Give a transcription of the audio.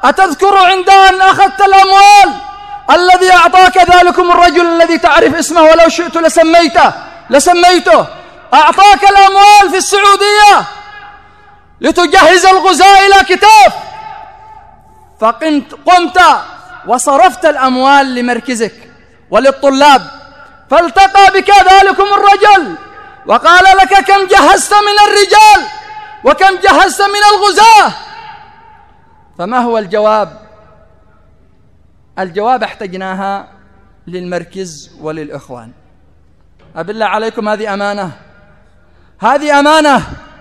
أتذكر عند أن أخذت الأموال الذي أعطاك ذلكم الرجل الذي تعرف اسمه ولو شئت لسميته أعطاك الأموال في السعودية لتجهز الغزاة إلى كتاف، فقمت وصرفت الأموال لمركزك وللطلاب، فالتقى بك ذلكم الرجل وقال لك كم جهزت من الرجال وكم جهزت من الغزاة؟ فما هو الجواب؟ الجواب احتجناها للمركز وللإخوان. أبالله عليكم، هذه أمانة، هذه أمانة.